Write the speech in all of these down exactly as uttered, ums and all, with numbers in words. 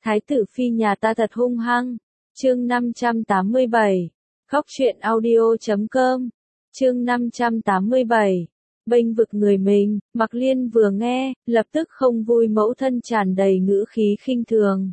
Thái tử phi nhà ta thật hung hăng. Chương năm trăm tám mươi bảy. Góc truyện audio chấm com. Chương năm trăm tám mươi bảy. Bênh vực người mình, Mặc Liên vừa nghe, lập tức không vui, mẫu thân tràn đầy ngữ khí khinh thường.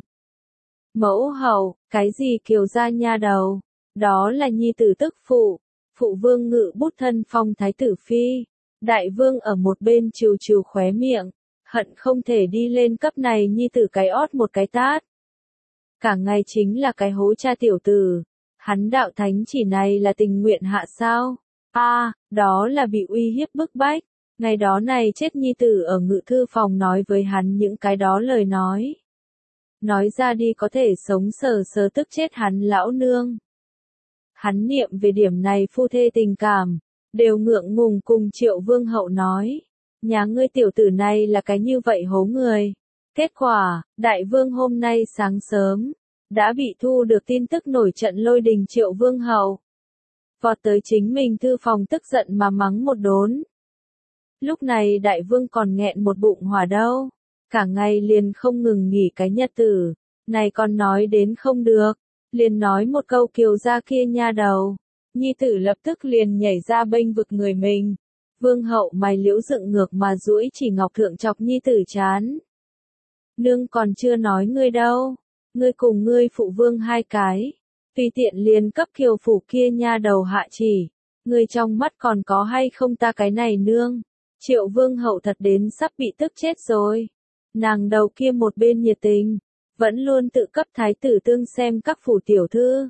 Mẫu hậu, cái gì kiều gia nha đầu, đó là nhi tử tức phụ. Phụ vương ngự bút thân phong thái tử phi. Đại vương ở một bên trừ trừ khóe miệng, hận không thể đi lên cấp này nhi tử cái ót một cái tát. Cả ngày chính là cái hố cha tiểu tử. Hắn đạo thánh chỉ này là tình nguyện hạ sao? A, à, đó là bị uy hiếp bức bách. Ngày đó này chết nhi tử ở ngự thư phòng nói với hắn những cái đó lời nói. Nói ra đi có thể sống sờ sờ tức chết hắn lão nương. Hắn niệm về điểm này phu thê tình cảm, đều ngượng ngùng cùng Triệu Vương hậu nói. Nhà ngươi tiểu tử này là cái như vậy hố người. Kết quả, đại vương hôm nay sáng sớm, đã bị thu được tin tức nổi trận lôi đình Triệu Vương hậu. Vọt tới chính mình thư phòng tức giận mà mắng một đốn. Lúc này đại vương còn nghẹn một bụng hỏa đâu. Cả ngày liền không ngừng nghỉ cái nhật tử. Này còn nói đến không được. Liền nói một câu kiều gia kia nha đầu. Nhi tử lập tức liền nhảy ra bênh vực người mình. Vương hậu mày liễu dựng ngược mà duỗi chỉ ngọc thượng chọc nhi tử chán. Nương còn chưa nói ngươi đâu. Ngươi cùng ngươi phụ vương hai cái. Tùy tiện liền cấp kiều phủ kia nha đầu hạ chỉ. Ngươi trong mắt còn có hay không ta cái này nương. Triệu vương hậu thật đến sắp bị tức chết rồi. Nàng đầu kia một bên nhiệt tình. Vẫn luôn tự cấp thái tử tương xem các phủ tiểu thư.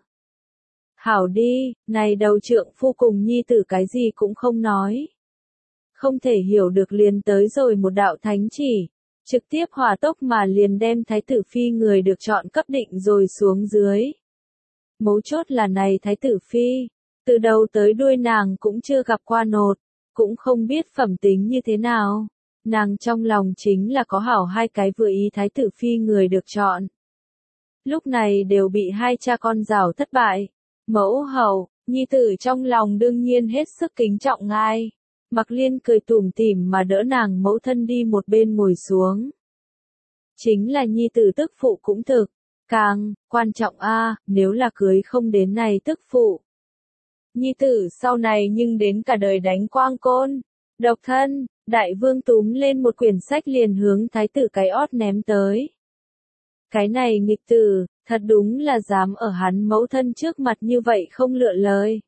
Hảo đi, này đầu trượng phu cùng nhi tử cái gì cũng không nói. Không thể hiểu được liền tới rồi một đạo thánh chỉ. Trực tiếp hỏa tốc mà liền đem thái tử phi người được chọn cấp định rồi xuống dưới. Mấu chốt là này thái tử phi. Từ đầu tới đuôi nàng cũng chưa gặp qua nột. Cũng không biết phẩm tính như thế nào. Nàng trong lòng chính là có hảo hai cái vừa ý thái tử phi người được chọn. Lúc này đều bị hai cha con rào thất bại. Mẫu hậu, nhi tử trong lòng đương nhiên hết sức kính trọng ngài. Mặc Liên cười tủm tỉm mà đỡ nàng mẫu thân đi một bên ngồi xuống. Chính là nhi tử tức phụ cũng thực. Càng, quan trọng a nếu là cưới không đến này tức phụ. Nhi tử sau này nhưng đến cả đời đánh quang côn. Độc thân, đại vương túm lên một quyển sách liền hướng thái tử cái ót ném tới. Cái này nghịch tử, thật đúng là dám ở hắn mẫu thân trước mặt như vậy không lựa lời.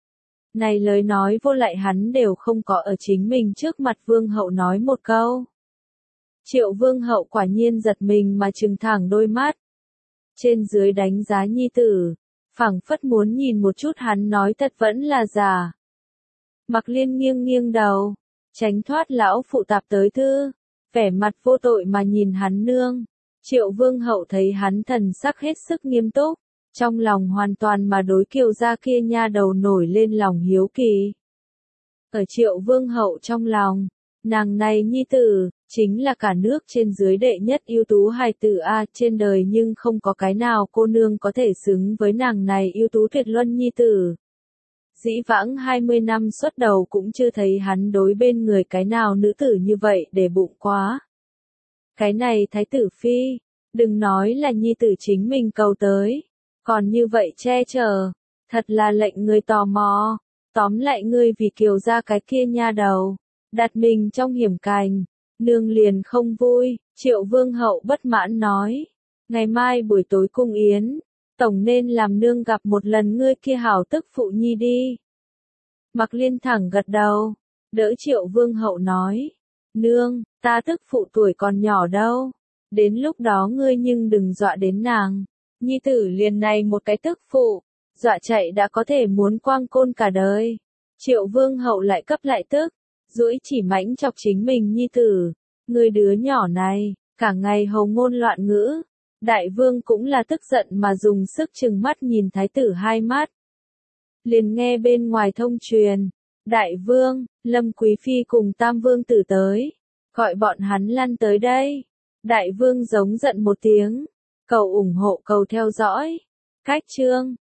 Này lời nói vô lại hắn đều không có ở chính mình trước mặt vương hậu nói một câu. Triệu vương hậu quả nhiên giật mình mà trừng thẳng đôi mắt. Trên dưới đánh giá nhi tử, phảng phất muốn nhìn một chút hắn nói thật vẫn là giả. Mặc Liên nghiêng nghiêng đầu, tránh thoát lão phụ tạp tới thư, vẻ mặt vô tội mà nhìn hắn nương. Triệu vương hậu thấy hắn thần sắc hết sức nghiêm túc, trong lòng hoàn toàn mà đối kiều gia kia nha đầu nổi lên lòng hiếu kỳ. Ở Triệu vương hậu trong lòng, nàng này nhi tử, chính là cả nước trên dưới đệ nhất ưu tú hài tử a trên đời nhưng không có cái nào cô nương có thể xứng với nàng này ưu tú tuyệt luân nhi tử. Dĩ vãng hai mươi năm xuất đầu cũng chưa thấy hắn đối bên người cái nào nữ tử như vậy để bụng quá. Cái này thái tử phi, đừng nói là nhi tử chính mình cầu tới, còn như vậy che chở, thật là lệnh người tò mò. Tóm lại ngươi vì kiều gia cái kia nha đầu, đặt mình trong hiểm cảnh, nương liền không vui. Triệu vương hậu bất mãn nói, ngày mai buổi tối cung yến, tổng nên làm nương gặp một lần ngươi kia hảo tức phụ nhi đi. Mặc Liên thẳng gật đầu, đỡ Triệu vương hậu nói, nương, ta tức phụ tuổi còn nhỏ đâu, đến lúc đó ngươi nhưng đừng dọa đến nàng. Nhi tử liền này một cái tức phụ, dọa chạy đã có thể muốn quang côn cả đời. Triệu vương hậu lại cấp lại tức, duỗi chỉ mãnh chọc chính mình nhi tử. Người đứa nhỏ này, cả ngày hầu ngôn loạn ngữ. Đại vương cũng là tức giận mà dùng sức trừng mắt nhìn thái tử hai mắt. Liền nghe bên ngoài thông truyền, đại vương, Lâm Quý Phi cùng Tam Vương tử tới, gọi bọn hắn lăn tới đây. Đại vương giống giận một tiếng, cầu ủng hộ cầu theo dõi. Cách chương